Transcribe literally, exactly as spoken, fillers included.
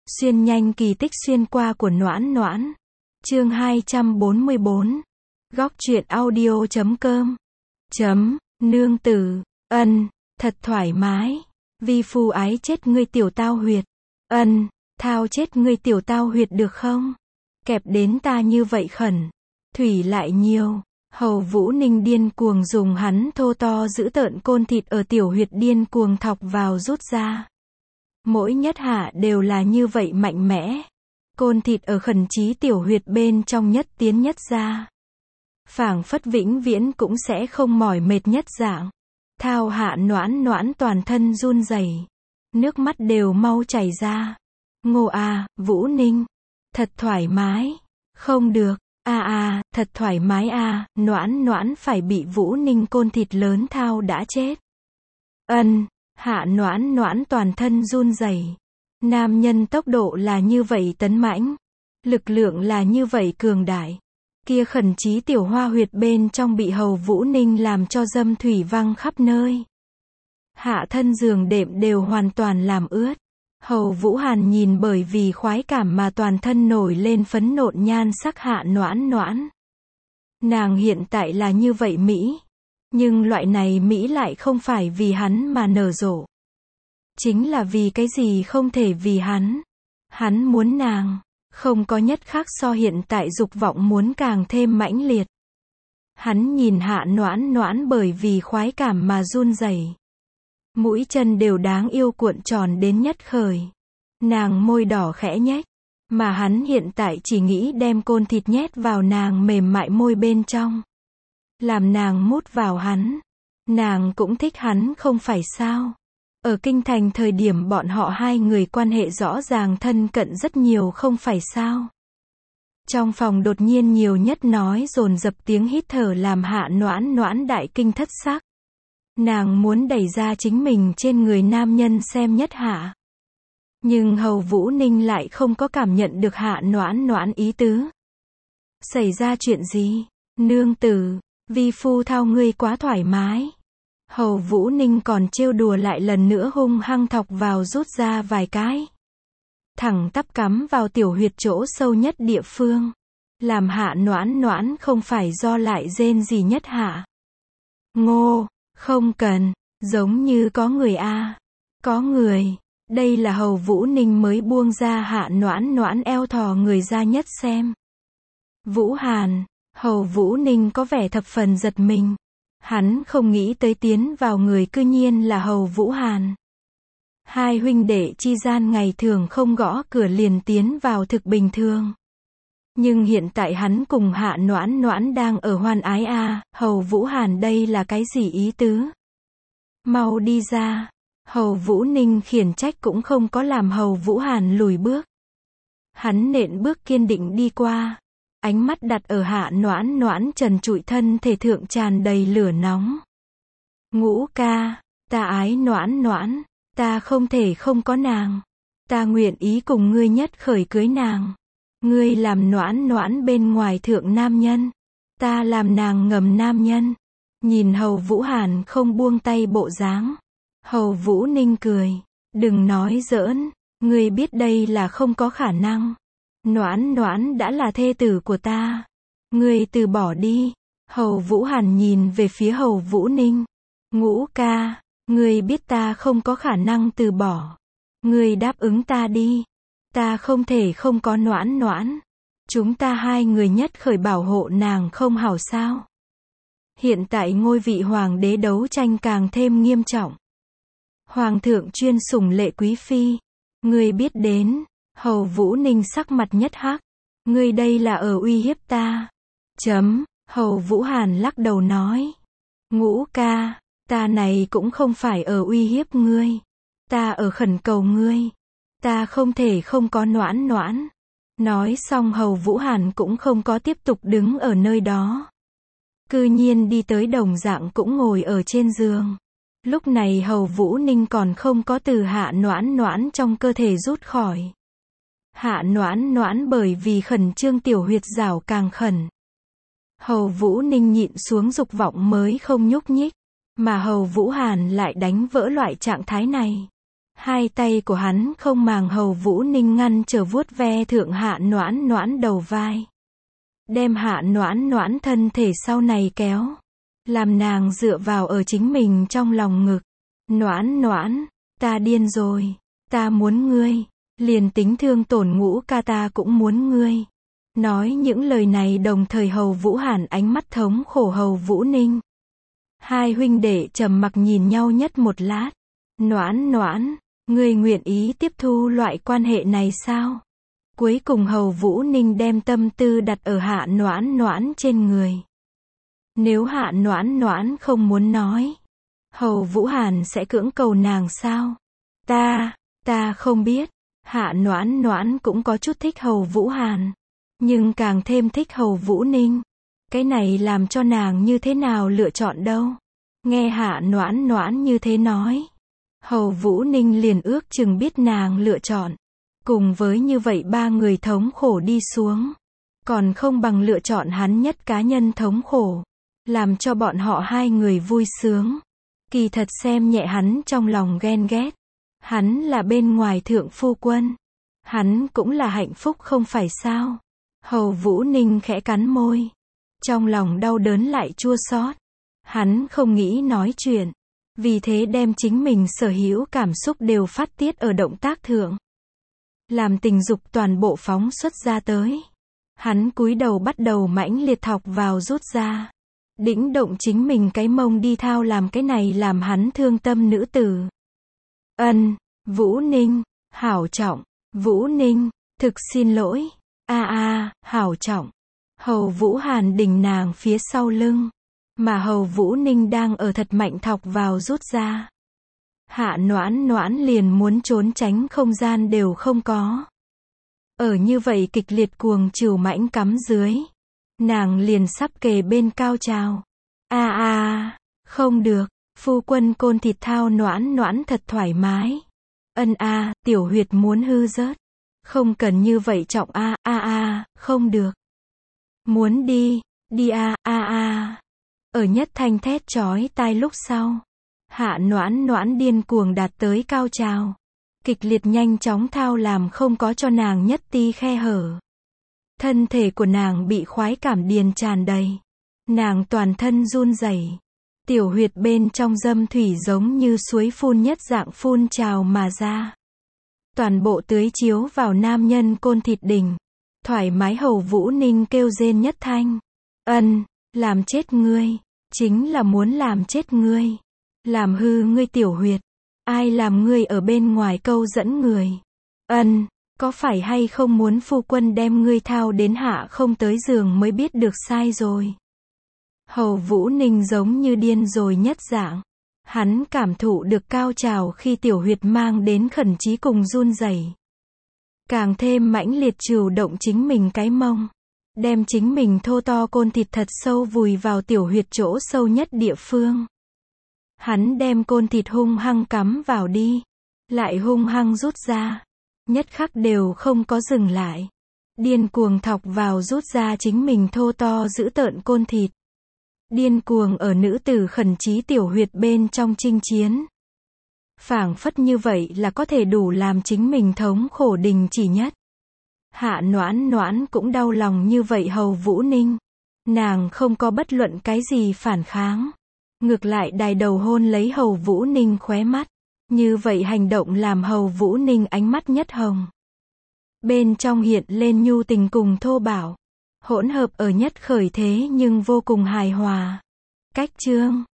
Xuyên nhanh kỳ tích xuyên qua của Noãn Noãn. Chương hai trăm bốn mươi bốn. Góc truyện audio chấm com. Chấm, nương tử, ân, thật thoải mái. Vi phu ái chết ngươi tiểu tao huyệt. Ân, thao chết ngươi tiểu tao huyệt được không? Kẹp đến ta như vậy khẩn. Thủy lại nhiều. Hầu Vũ Ninh điên cuồng dùng hắn thô to giữ tợn côn thịt ở tiểu huyệt điên cuồng thọc vào rút ra. Mỗi nhất hạ đều là như vậy mạnh mẽ. Côn thịt ở khẩn trí tiểu huyệt bên trong nhất tiến nhất ra. Phảng phất vĩnh viễn cũng sẽ không mỏi mệt nhất dạng. Thao hạ Noãn Noãn toàn thân run rẩy, nước mắt đều mau chảy ra. Ngô à, Vũ Ninh, thật thoải mái. Không được, a à, a, à, thật thoải mái a, à, Noãn Noãn phải bị Vũ Ninh côn thịt lớn thao đã chết. Ân, hạ Noãn Noãn toàn thân run rẩy. Nam nhân tốc độ là như vậy tấn mãnh, lực lượng là như vậy cường đại. Kia khẩn trí tiểu hoa huyệt bên trong bị Hầu Vũ Ninh làm cho dâm thủy văng khắp nơi. Hạ thân giường đệm đều hoàn toàn làm ướt. Hầu Vũ Hàn nhìn bởi vì khoái cảm mà toàn thân nổi lên phấn nộn nhan sắc hạ Noãn Noãn. Nàng hiện tại là như vậy Mỹ. Nhưng loại này Mỹ lại không phải vì hắn mà nở rộ. Chính là vì cái gì không thể vì hắn. Hắn muốn nàng. Không có nhất khác so hiện tại dục vọng muốn càng thêm mãnh liệt. Hắn nhìn hạ Noãn Noãn bởi vì khoái cảm mà run rẩy. Mũi chân đều đáng yêu cuộn tròn đến nhất khởi. Nàng môi đỏ khẽ nhếch. Mà hắn hiện tại chỉ nghĩ đem côn thịt nhét vào nàng mềm mại môi bên trong. Làm nàng mút vào hắn. Nàng cũng thích hắn không phải sao. Ở kinh thành thời điểm bọn họ hai người quan hệ rõ ràng thân cận rất nhiều không phải sao. Trong phòng đột nhiên nhiều nhất nói dồn dập tiếng hít thở làm hạ Noãn Noãn đại kinh thất sắc. Nàng muốn đẩy ra chính mình trên người nam nhân xem nhất hạ. Nhưng Hầu Vũ Ninh lại không có cảm nhận được hạ Noãn Noãn ý tứ. Xảy ra chuyện gì? Nương tử, vi phu thao ngươi quá thoải mái. Hầu Vũ Ninh còn trêu đùa lại lần nữa hung hăng thọc vào rút ra vài cái. Thẳng tắp cắm vào tiểu huyệt chỗ sâu nhất địa phương. Làm hạ Noãn Noãn không phải do lại rên gì nhất hạ. Ngô, không cần, giống như có người a, à. Có người. Đây là Hầu Vũ Ninh mới buông ra hạ Noãn Noãn eo thò người ra nhất xem. Vũ Hàn, Hầu Vũ Ninh có vẻ thập phần giật mình. Hắn không nghĩ tới tiến vào người cư nhiên là Hầu Vũ Hàn. Hai huynh đệ chi gian ngày thường không gõ cửa liền tiến vào thực bình thường. Nhưng hiện tại hắn cùng hạ Noãn Noãn đang ở hoan ái a, à, Hầu Vũ Hàn đây là cái gì ý tứ? Mau đi ra. Hầu Vũ Ninh khiển trách cũng không có làm Hầu Vũ Hàn lùi bước. Hắn nện bước kiên định đi qua. Ánh mắt đặt ở hạ Noãn Noãn trần trụi thân thể thượng tràn đầy lửa nóng. Ngũ ca, ta ái Noãn Noãn, ta không thể không có nàng. Ta nguyện ý cùng ngươi nhất khởi cưới nàng. Ngươi làm Noãn Noãn bên ngoài thượng nam nhân. Ta làm nàng ngầm nam nhân. Nhìn Hầu Vũ Hàn không buông tay bộ dáng. Hầu Vũ Ninh cười. Đừng nói giỡn, ngươi biết đây là không có khả năng. Noãn Noãn đã là thê tử của ta. Ngươi từ bỏ đi. Hầu Vũ Hàn nhìn về phía Hầu Vũ Ninh. Ngũ ca, ngươi biết ta không có khả năng từ bỏ. Ngươi đáp ứng ta đi. Ta không thể không có Noãn Noãn. Chúng ta hai người nhất khởi bảo hộ nàng không hảo sao. Hiện tại ngôi vị hoàng đế đấu tranh càng thêm nghiêm trọng. Hoàng thượng chuyên sủng lệ quý phi. Ngươi biết đến. Hầu Vũ Ninh sắc mặt nhất hắc. Ngươi đây là ở uy hiếp ta. Chấm, Hầu Vũ Hàn lắc đầu nói. Ngũ ca, ta này cũng không phải ở uy hiếp ngươi. Ta ở khẩn cầu ngươi. Ta không thể không có Noãn Noãn. Nói xong Hầu Vũ Hàn cũng không có tiếp tục đứng ở nơi đó. Cư nhiên đi tới đồng dạng cũng ngồi ở trên giường. Lúc này Hầu Vũ Ninh còn không có từ hạ Noãn Noãn trong cơ thể rút khỏi. Hạ Noãn Noãn bởi vì khẩn trương tiểu huyệt rảo càng khẩn. Hầu Vũ Ninh nhịn xuống dục vọng mới không nhúc nhích. Mà Hầu Vũ Hàn lại đánh vỡ loại trạng thái này. Hai tay của hắn không màng Hầu Vũ Ninh ngăn trở vuốt ve thượng Hạ Noãn Noãn đầu vai. Đem Hạ Noãn Noãn thân thể sau này kéo. Làm nàng dựa vào ở chính mình trong lòng ngực. Noãn Noãn, ta điên rồi. Ta muốn ngươi. Liền tính thương tổn Ngũ ca ta cũng muốn ngươi. Nói những lời này đồng thời Hầu Vũ Hàn ánh mắt thống khổ Hầu Vũ Ninh. Hai huynh đệ trầm mặc nhìn nhau nhất một lát. Noãn Noãn, ngươi nguyện ý tiếp thu loại quan hệ này sao? Cuối cùng Hầu Vũ Ninh đem tâm tư đặt ở Hạ Noãn Noãn trên người. Nếu Hạ Noãn Noãn không muốn nói, Hầu Vũ Hàn sẽ cưỡng cầu nàng sao? Ta, ta không biết. Hạ Noãn Noãn cũng có chút thích Hầu Vũ Hàn, nhưng càng thêm thích Hầu Vũ Ninh. Cái này làm cho nàng như thế nào lựa chọn đâu? Nghe Hạ Noãn Noãn như thế nói, Hầu Vũ Ninh liền ước chừng biết nàng lựa chọn. Cùng với như vậy ba người thống khổ đi xuống, còn không bằng lựa chọn hắn nhất cá nhân thống khổ, làm cho bọn họ hai người vui sướng. Kỳ thật xem nhẹ hắn trong lòng ghen ghét. Hắn là bên ngoài thượng phu quân. Hắn cũng là hạnh phúc không phải sao? Hầu Vũ Ninh khẽ cắn môi. Trong lòng đau đớn lại chua xót. Hắn không nghĩ nói chuyện. Vì thế đem chính mình sở hữu cảm xúc đều phát tiết ở động tác thượng. Làm tình dục toàn bộ phóng xuất ra tới. Hắn cúi đầu bắt đầu mãnh liệt thọc vào rút ra. Đĩnh động chính mình cái mông đi thao làm cái này làm hắn thương tâm nữ tử. Ân, Vũ Ninh, hảo trọng, Vũ Ninh, thực xin lỗi, a a, hảo trọng. Hầu Vũ Hàn đỉnh nàng phía sau lưng, mà Hầu Vũ Ninh đang ở thật mạnh thọc vào rút ra. Hạ Noãn Noãn liền muốn trốn tránh không gian đều không có. Ở như vậy kịch liệt cuồng trừu mãnh cắm dưới, nàng liền sắp kề bên cao trào. A a, không được, phu quân côn thịt thao Noãn Noãn thật thoải mái. Ân a, tiểu huyệt muốn hư rớt. Không cần như vậy trọng a, a a, không được. Muốn đi, đi a, a a. Ở nhất thanh thét chói tai lúc sau, Hạ Noãn Noãn điên cuồng đạt tới cao trào. Kịch liệt nhanh chóng thao làm không có cho nàng nhất ti khe hở. Thân thể của nàng bị khoái cảm điền tràn đầy. Nàng toàn thân run rẩy. Tiểu huyệt bên trong dâm thủy giống như suối phun nhất dạng phun trào mà ra. Toàn bộ tưới chiếu vào nam nhân côn thịt đỉnh. Thoải mái Hầu Vũ Ninh kêu rên nhất thanh. Ân, làm chết ngươi. Chính là muốn làm chết ngươi. Làm hư ngươi tiểu huyệt. Ai làm ngươi ở bên ngoài câu dẫn người. Ân, có phải hay không muốn phu quân đem ngươi thao đến hạ không tới giường mới biết được sai rồi. Hầu Vũ Ninh giống như điên rồi nhất dạng. Hắn cảm thụ được cao trào khi tiểu huyệt mang đến khẩn trí cùng run rẩy. Càng thêm mãnh liệt trừu động chính mình cái mông. Đem chính mình thô to côn thịt thật sâu vùi vào tiểu huyệt chỗ sâu nhất địa phương. Hắn đem côn thịt hung hăng cắm vào đi. Lại hung hăng rút ra. Nhất khắc đều không có dừng lại. Điên cuồng thọc vào rút ra chính mình thô to giữ tợn côn thịt. Điên cuồng ở nữ tử khẩn trí tiểu huyệt bên trong chinh chiến. Phảng phất như vậy là có thể đủ làm chính mình thống khổ đình chỉ nhất. Hạ Noãn Noãn cũng đau lòng như vậy Hầu Vũ Ninh. Nàng không có bất luận cái gì phản kháng. Ngược lại đài đầu hôn lấy Hầu Vũ Ninh khóe mắt. Như vậy hành động làm Hầu Vũ Ninh ánh mắt nhất hồng. Bên trong hiện lên nhu tình cùng thô bạo. Hỗn hợp ở nhất khởi thế nhưng vô cùng hài hòa. Cách chương